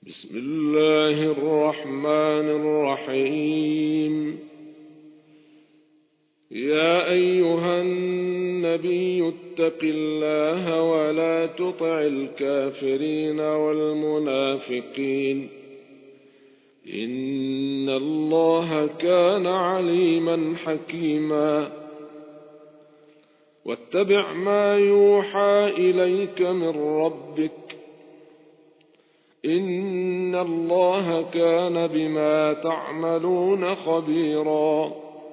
بسم الله الرحمن الرحيم. يا أيها النبي اتق الله ولا تطع الكافرين والمنافقين إن الله كان عليما حكيما. واتبع ما يوحى إليك من ربك إن الله كان بما تعملون خبيرا.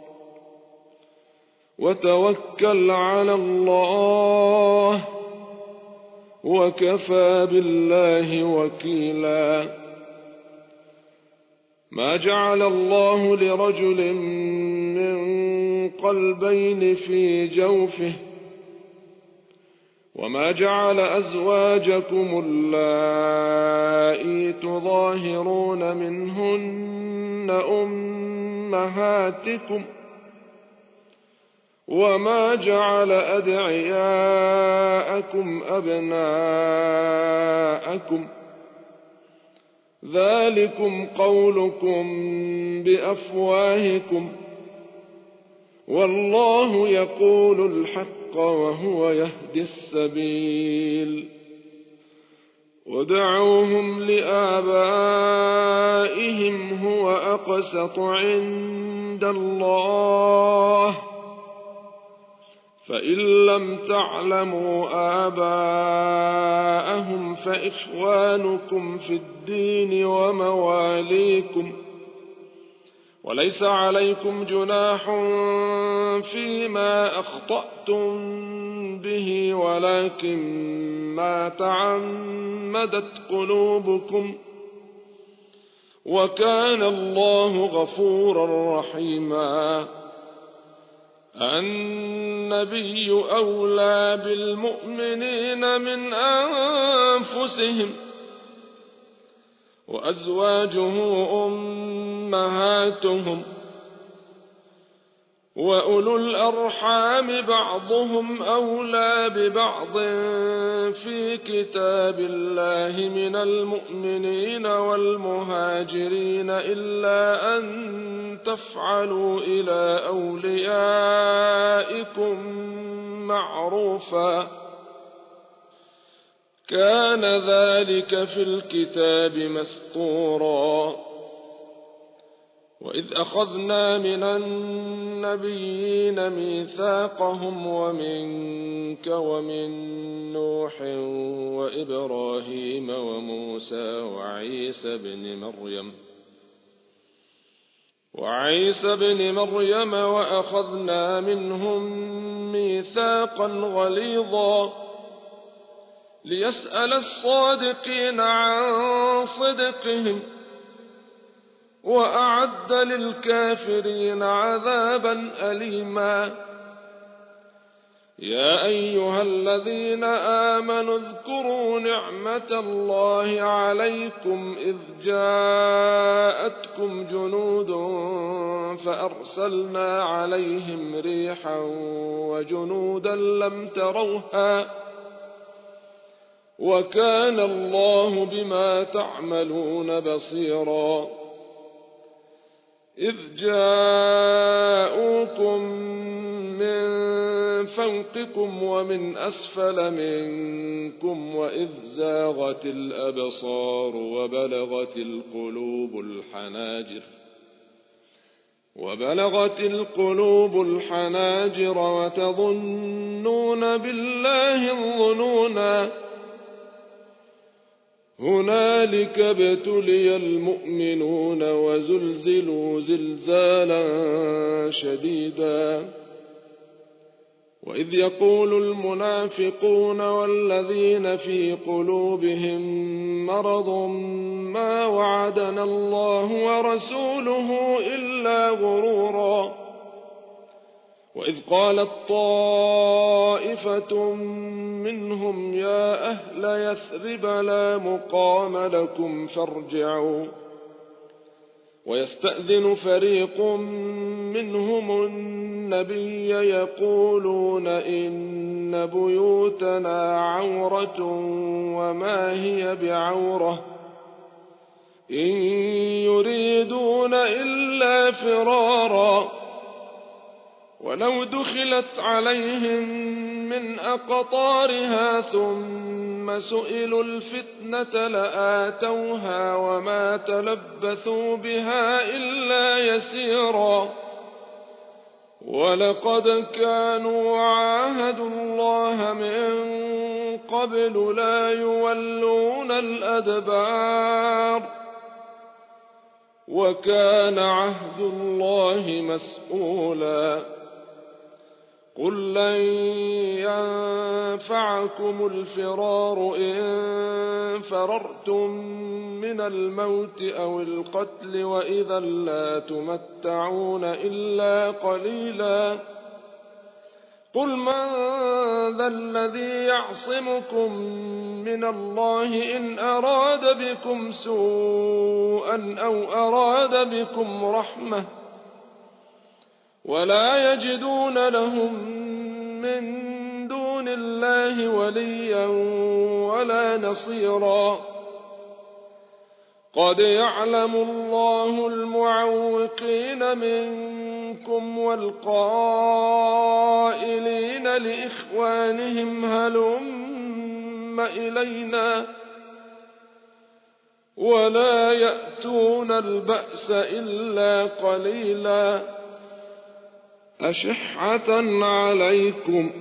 وتوكل على الله وكفى بالله وكيلا. ما جعل الله لرجل من قلبين في جوفه وما جعل أزواجكم اللائي تظاهرون منهن أمهاتكم وما جعل أدعياءكم أبناءكم ذلكم قولكم بأفواهكم والله يقول الحق وهو يهدي السبيل. ودعوهم لآبائهم هو أقسط عند الله فإن لم تعلموا آباءهم فإخوانكم في الدين ومواليكم وليس عليكم جناح فيما أخطأتم به ولكن ما تعمدت قلوبكم وكان الله غفورا رحيما. النبي أولى بالمؤمنين من أنفسهم وأزواجه أمهاتهم وأولو الأرحام بعضهم أولى ببعض في كتاب الله من المؤمنين والمهاجرين إلا أن تفعلوا إلى أوليائكم معروفا كان ذلك في الكتاب مسطورا. وإذ أخذنا من النبيين ميثاقهم ومنك ومن نوح وإبراهيم وموسى وعيسى بن مريم وأخذنا منهم ميثاقا غليظا ليسأل الصادقين عن صدقهم وأعد للكافرين عذابا أليما. يا أيها الذين آمنوا اذكروا نعمة الله عليكم إذ جاءتكم جنود فأرسلنا عليهم ريحا وجنودا لم تروها وكان الله بما تعملون بصيرا. إذ جاءوكم من فوقكم ومن أسفل منكم وإذ زاغت الأبصار وبلغت القلوب الحناجر وتظنون بالله الظنونا. هنالك ابتلي المؤمنون وزلزلوا زلزالا شديدا. وإذ يقول المنافقون والذين في قلوبهم مرض ما وعدنا الله ورسوله إلا غرورا. وإذ قالت طائفة منهم يا أهل يثرب لا مقام لكم فارجعوا ويستأذن فريق منهم النبي يقولون إن بيوتنا عورة وما هي بعورة إن يريدون إلا فرارا ولو دخلت عليهم من أقطارها ثم سئلوا الفتنة لآتوها وما تلبثوا بها إلا يسيرا ولقد كانوا عاهدوا الله من قبل لا يولون الأدبار وكان عهد الله مسؤولا قل لن ينفعكم الفرار إن فررتم من الموت أو القتل وإذا لا تمتعون إلا قليلا قل من ذا الذي يعصمكم من الله إن أراد بكم سوءا أو أراد بكم رحمة ولا يجدون لهم من دون الله وليا ولا نصيرا قد يعلم الله المعوقين منكم والقائلين لإخوانهم هلم إلينا ولا يأتون البأس إلا قليلا أشحة عليكم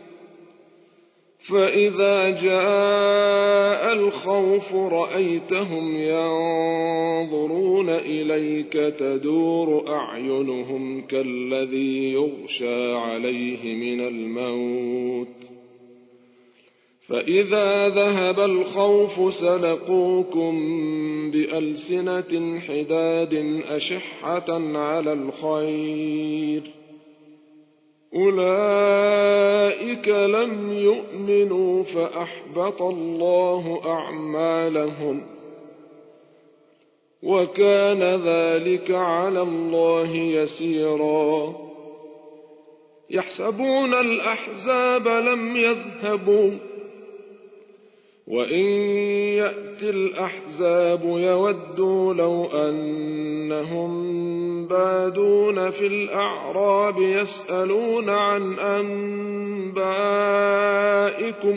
فإذا جاء الخوف رأيتهم ينظرون إليك تدور أعينهم كالذي يغشى عليه من الموت فإذا ذهب الخوف سلقوكم بألسنة حداد أشحة على الخير أولئك لم يؤمنوا فأحبط الله أعمالهم وكان ذلك على الله يسيرا يحسبون الأحزاب لم يذهبوا وإن يأتي الأحزاب يودوا لو أنهم بادون في الأعراب يسألون عن أنبائكم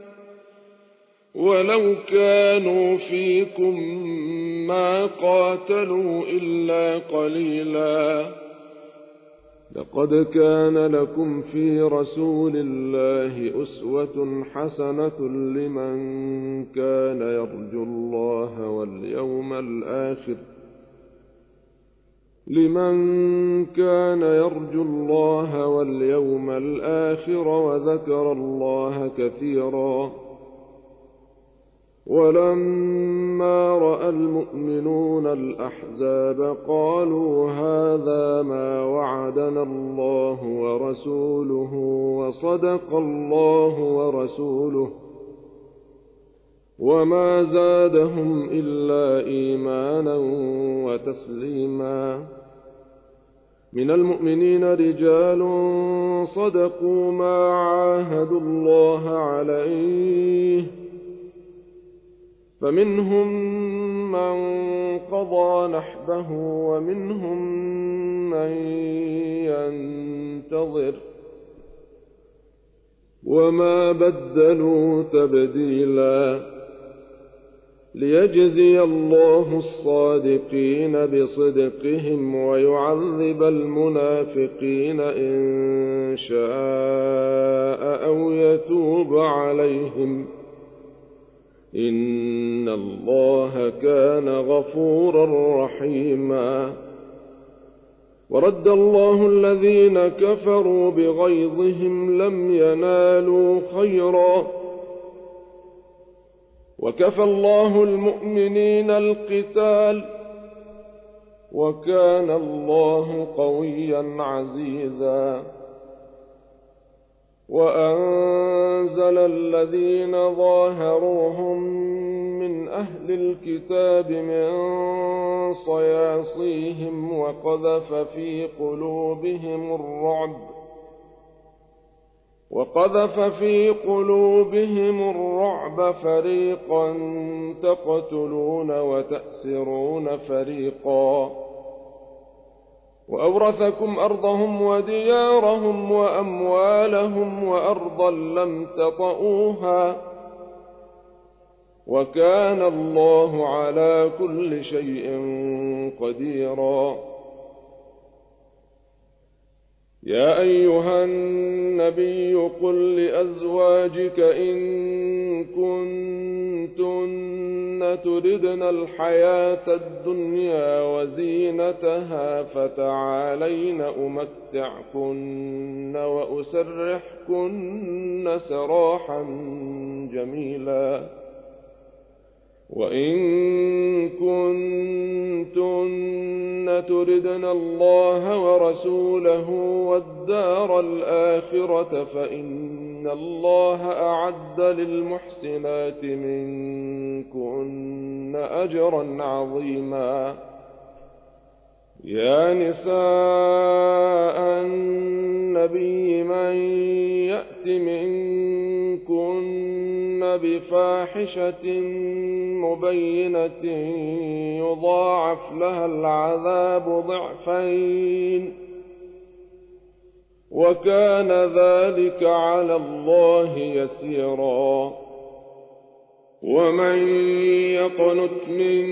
ولو كانوا فيكم ما قاتلوا إلا قليلا لقد كان لكم في رسول الله أسوة حسنة لمن كان يرجو الله واليوم الآخر وذكر الله كثيرا ولما رأى المؤمنون الأحزاب قالوا هذا ما وعدنا الله ورسوله وصدق الله ورسوله وما زادهم إلا إيمانا وتسليما من المؤمنين رجال صدقوا ما عاهدوا الله عليه فمنهم من قضى نحبه ومنهم من ينتظر وما بدلوا تبديلا ليجزي الله الصادقين بصدقهم ويعذب المنافقين إن شاء أو يتوب عليهم إن الله كان غفورا رحيما ورد الله الذين كفروا بغيظهم لم ينالوا خيرا وكفى الله المؤمنين القتال وكان الله قويا عزيزا وأنزل الذين ظاهروهم من أهل الكتاب من صياصيهم وقذف في قلوبهم الرعب فريقا تقتلون وتأسرون فريقا وأورثكم أرضهم وديارهم وأموالهم وأرضا لم تطئوها وكان الله على كل شيء قديرا. يا أيها النبي قل لأزواجك إن كنتن تردن الحياة الدنيا وزينتها فتعالين أمتعكن وأسرحكن سراحا جميلا وإن كنتن تردن الله ورسوله والدار الآخرة فإن الله أعد للمحسنات منكن أجرا عظيما. يا نساء النبي من يأت منكن بفاحشة مبينة يضاعف لها العذاب ضعفين وكان ذلك على الله يسيرا. ومن يقنت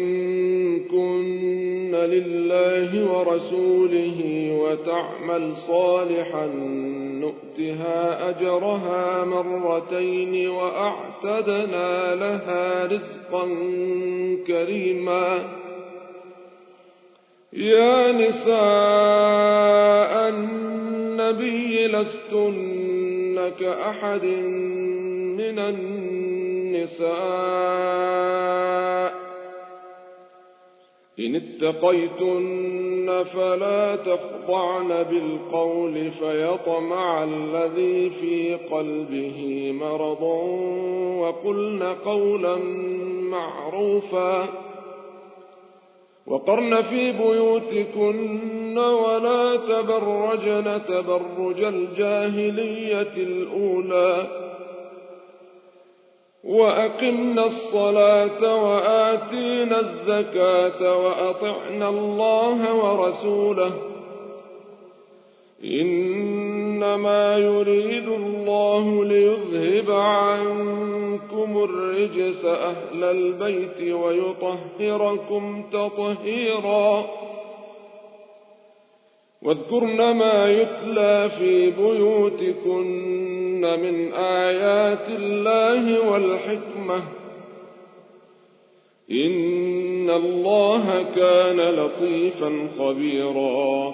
منكن لله ورسوله وتعمل صالحا نؤتها أجرها مرتين وأعتدنا لها رزقا كريما. يا نساء النبي لستن كأحد من النساء إن اتقيتن فلا تخضعن بالقول فيطمع الذي في قلبه مرض وقلن قولا معروفا وقرن في بيوتكن ولا تبرجن تبرج الجاهلية الأولى وأقمنا الصلاة وآتينا الزكاة وأطعنا الله ورسوله إنما يريد الله ليذهب عنكم الرجس أهل البيت ويطهركم تطهيرا. واذكرن ما يتلى في بيوتكن من آيات الله والحكمة إن الله كان لطيفا خبيرا.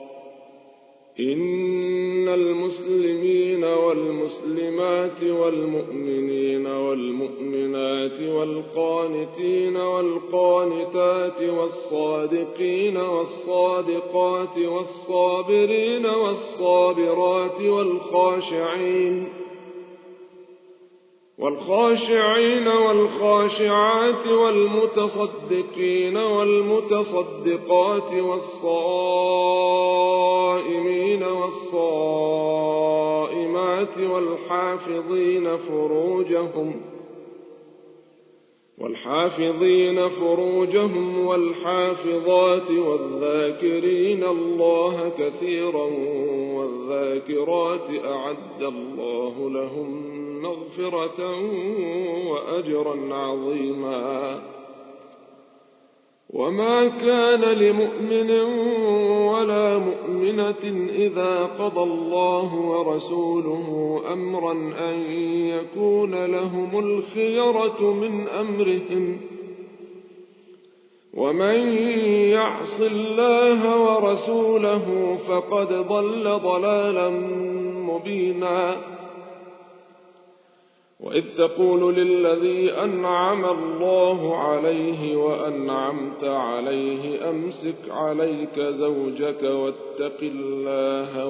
إن المسلمين والمسلمات والمؤمنين والمؤمنات والقانتين والقانتات والصادقين والصادقات والصابرين والصابرات والخاشعين والخاشعات والمتصدقين والمتصدقات والصائمين والصائمات والحافظين فروجهم والحافظات والذاكرين الله كثيرا والذاكرات أعد الله لهم مغفرة وأجرا عظيما. وما كان لمؤمن ولا مؤمنة إذا قضى الله ورسوله أمرا أن يكون لهم الخيرة من أمرهم ومن يعص الله ورسوله فقد ضل ضلالا مبينا. وإذ تقول للذي أنعم الله عليه وأنعمت عليه أمسك عليك زوجك واتق الله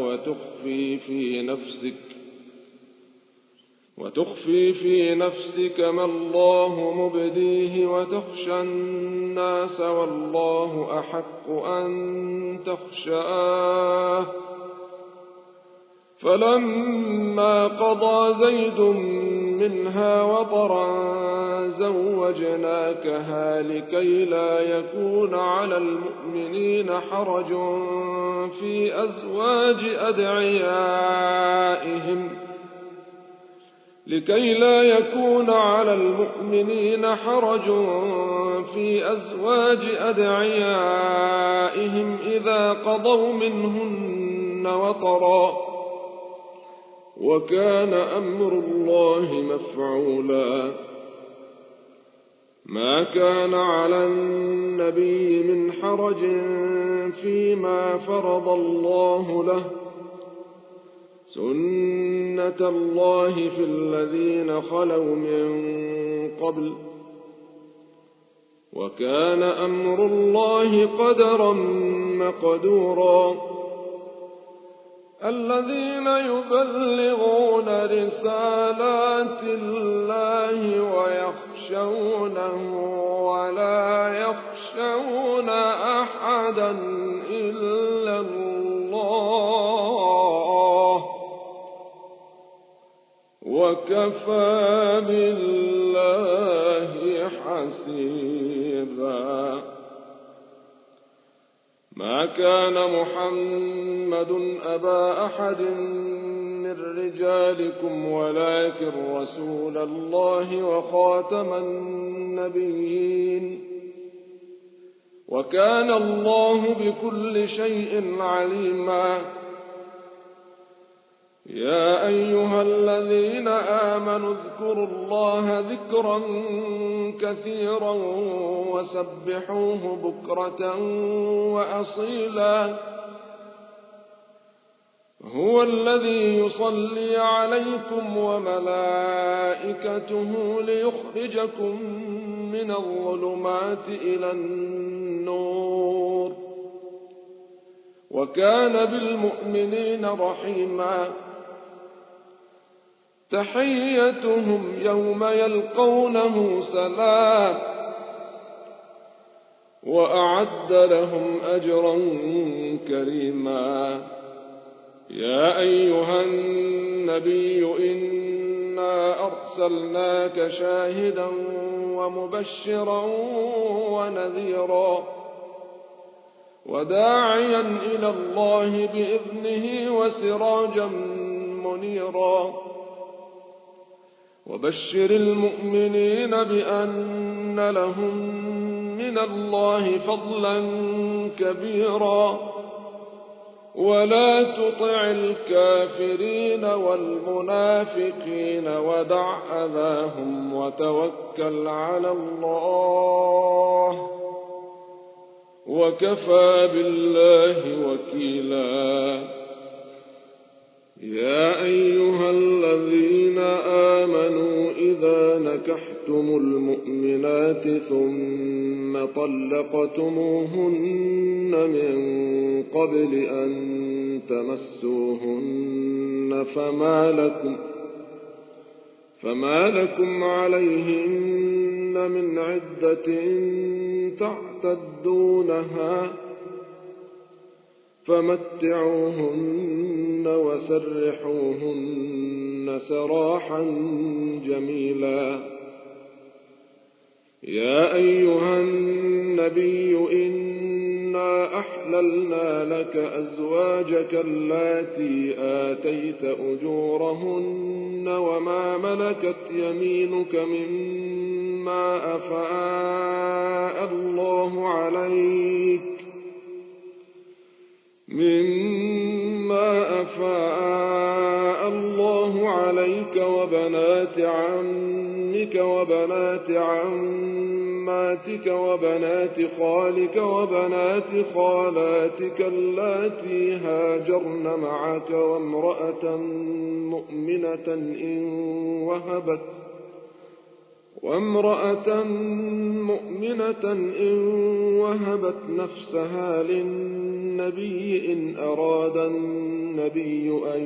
وتخفي في نفسك ما الله مبديه وتخشى الناس والله أحق أن تخشاه فلما قضى زيد منها وطرا زوجناكها لكي لا يكون على المؤمنين حرج في أزواج أدعيائهم إذا قضوا منهن وطرا، وكان أمر الله مفعولا. ما كان على النبي من حرج فيما فرض الله له، سنة الله في الذين خلوا من قبل، وكان أمر الله قدرا مقدورا. الذين يبلغون رسالات الله ويخشونه ولا يخشون أحدا إلا الله، وكفى بالله حسيبا. ما كان محمد أبا أحد من رجالكم ولكن رسول الله وخاتم النبيين، وكان الله بكل شيء عليما. يا أيها الذين آمنوا اذكروا الله ذكرا كثيرا وسبحوه بكرة وأصيلا. هو الذي يصلي عليكم وملائكته ليخرجكم من الظلمات إلى النور، وكان بالمؤمنين رحيما. تحيتهم يوم يلقونه سلام، وأعد لهم أجرا كريما. يا أيها النبي إنا أرسلناك شاهدا ومبشرا ونذيرا وداعيا إلى الله بإذنه وسراجا منيرا. وبشر المؤمنين بأن لهم من الله فضلا كبيرا، ولا تطع الكافرين والمنافقين ودع أذاهم وتوكل على الله، وكفى بالله وكيلا. يا أيها الذين آمنوا إذا نكحتم المؤمنات ثم طلقتموهن من قبل أن تمسوهن فما لكم عليهن من عدة تعتدونها، فمتعوهن وسرحوهن سراحا جميلا. يا أيها النبي إنا أحللنا لك أزواجك اللاتي آتيت أجورهن وما ملكت يمينك مما أفاء الله عليك وبنات عمك وبنات عماتك وبنات خالك وبنات خالاتك اللاتي هاجرن معك وامرأة مؤمنة إن وهبت نفسها للنبي إن أراد النبي أن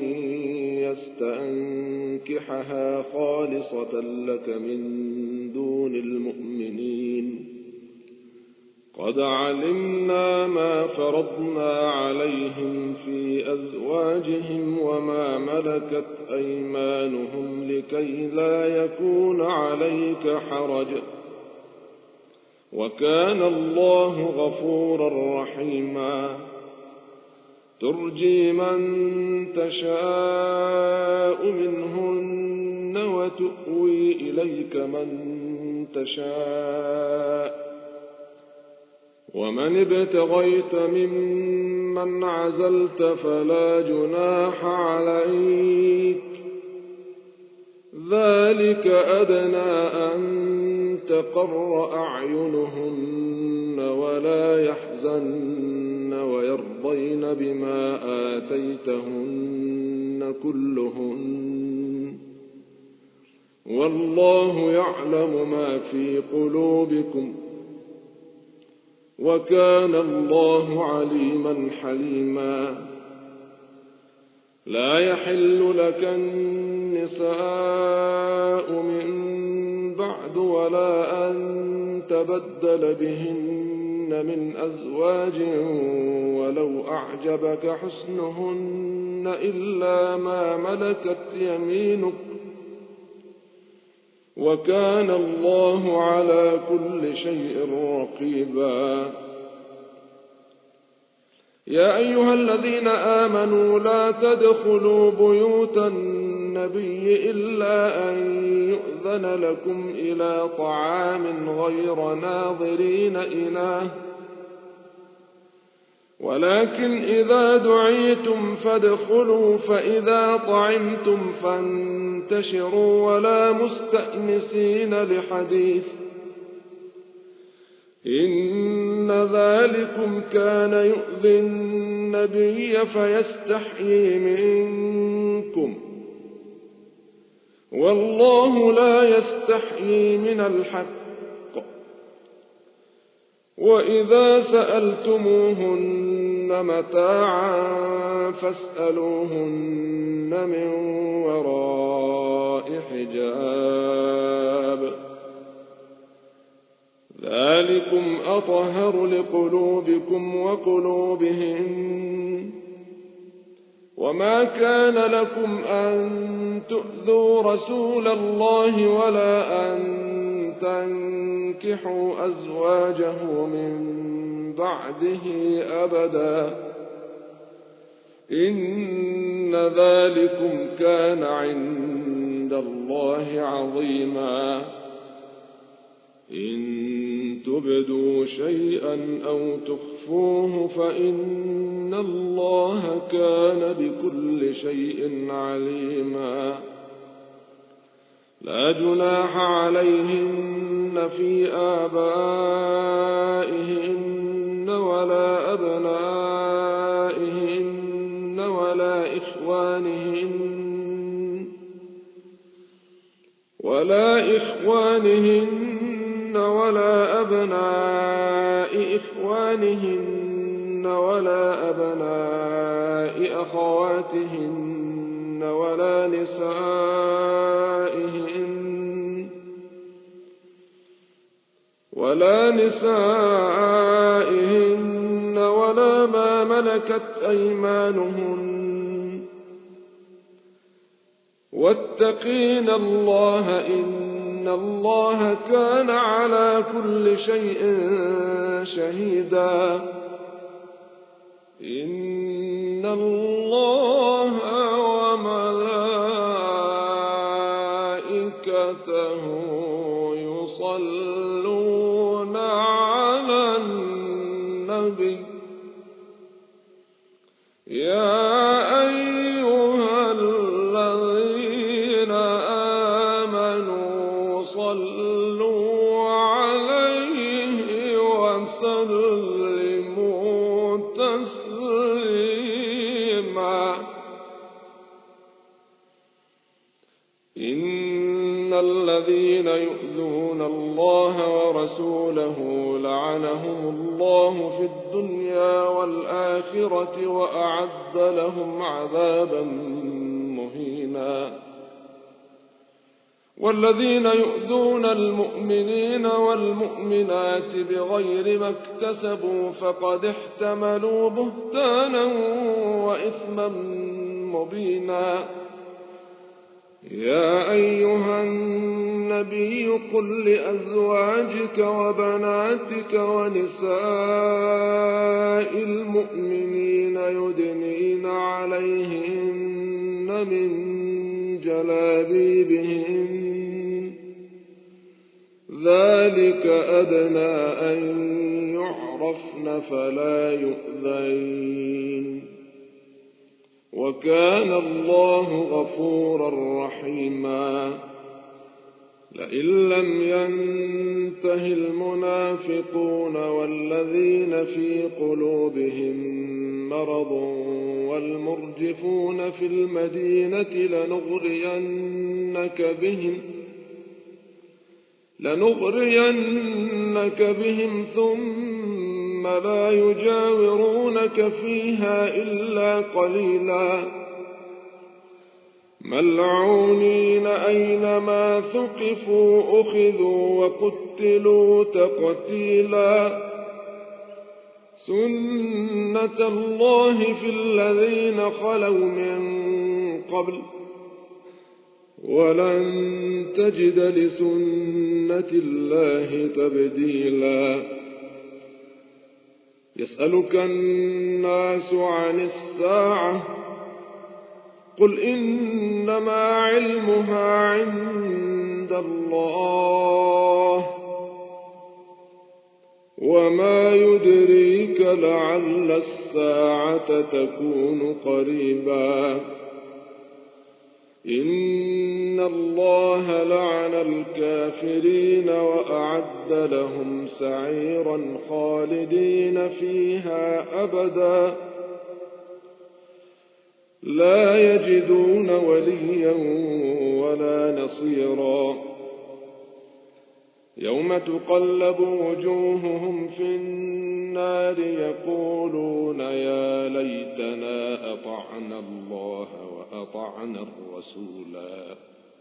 يستنكحها خالصة لك من دون المؤمنين. قد علمنا ما فرضنا عليهم في أزواجهم وما ملكت أيمانهم لكي لا يكون عليك حرج وكان الله غفورا رحيما ترجي من تشاء منهن وتؤوي إليك من تشاء ومن ابتغيت ممن عزلت فلا جناح عليك ذلك أدنى أن تقر أعينهن ولا يحزن ويرضين بما آتيتهن كلهن والله يعلم ما في قلوبكم وكان الله عليما حليما لا يحل لك النساء من بعد ولا أن تبدل بهن من أزواج ولو أعجبك حسنهن إلا ما ملكت يمينك وكان الله على كل شيء رقيبا يا أيها الذين آمنوا لا تدخلوا بيوت النبي إلا أن يؤذن لكم إلى طعام غير ناظرين إناه ولكن إذا دعيتم فادخلوا فإذا طعمتم فانتشروا ولا مستأنسين لحديث إن ذلكم كان يؤذي النبي فيستحيي منكم والله لا يستحيي من الحق وإذا سألتموهن متاعا فاسألوهن من وراء حجاب ذلكم أطهر لقلوبكم وقلوبهن وما كان لكم أن تؤذوا رسول الله ولا أن تنكحوا أزواجه من بعده أبدا إن ذلكم كان عند الله عظيما إن تبدوا شيئا أو تخفوه فإن الله كان بكل شيء عليما لا جناح عليهن في آبائهن ولا أبنائهن ولا إخوانهن ولا أبناء إخوانهن ولا أبناء أخواتهن ولا نسائهن ولا ما ملكت أيمانهن واتقين الله إن الله كان على كل شيء شهيدا إن الله وملائكته يصلون على النبي يا أيها الذين آمنوا صلوا عليه وسلموا تسليما إن الذين يؤذون الله ورسوله لعنهم الله في الدنيا والآخرة وأعد لهم عذابا مهينا والذين يؤذون المؤمنين والمؤمنات بغير ما اكتسبوا فقد احتملوا بهتانا وإثما مبينا. يا أيها النبي قل لأزواجك وبناتك ونساء المؤمنين يدنين عليهن من جلابيبهن ذلك أدنى أن يعرفن فلا يؤذين وكان الله غفورا رحيما. لئن لم ينته المنافقون والذين في قلوبهم مرض والمرجفون في المدينة لنغرينك بهم ثم لا يجاورونك فيها إلا قليلا ملعونين أينما ثقفوا أخذوا وقتلوا تقتيلا. سنة الله في الذين خلوا من قبل ولن تجد لسنة الله تبديلا. يسألك الناس عن الساعة قل إنما علمها عند الله وما يدريك لعل الساعة تكون قريبا. إن الله لعن الكافرين وأعد لهم سعيرا خالدين فيها أبدا لا يجدون وليا ولا نصيرا. يوم تقلب وجوههم في النار يقولون يا ليتنا أطعنا الله وأطعنا الرسولا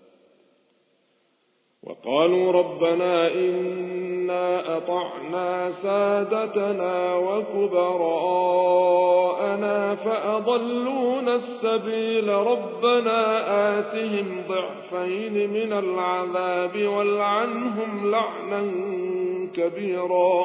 وقالوا ربنا إنا أطعنا سادتنا وكبراءنا فأضلونا السبيل ربنا آتهم ضعفين من العذاب والعنهم لعنا كبيرا.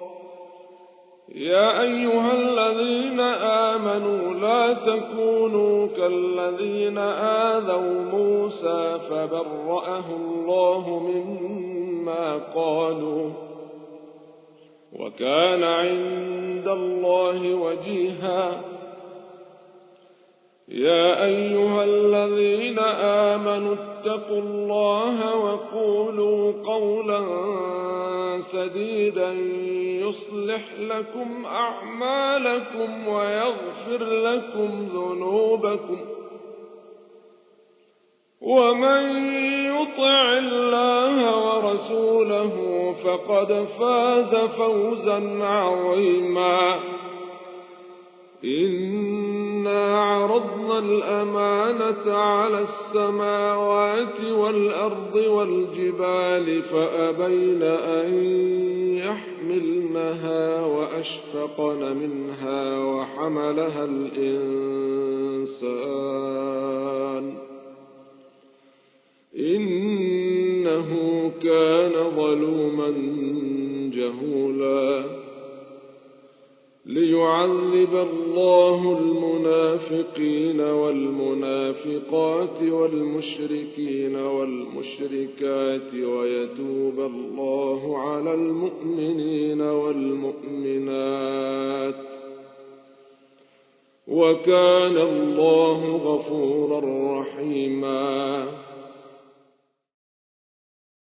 يا أيها الذين آمنوا لا تكونوا كالذين آذوا موسى فبرأه الله مما قالوا وكان عند الله وجيها. يا أيها الذين آمنوا اتقوا الله وقولوا قولا سديدا يصلح لكم أعمالكم ويغفر لكم ذنوبكم ومن يطع الله ورسوله فقد فاز فوزا عظيما. إنا عرضنا الأمانة على السماوات والأرض والجبال فأبين أن يحملنها وأشفقن منها وحملها الإنسان إنه كان ظلوما جهولا. ليعذب الله المنافقين والمنافقات والمشركين والمشركات ويتوب الله على المؤمنين والمؤمنات وكان الله غفورا رحيما.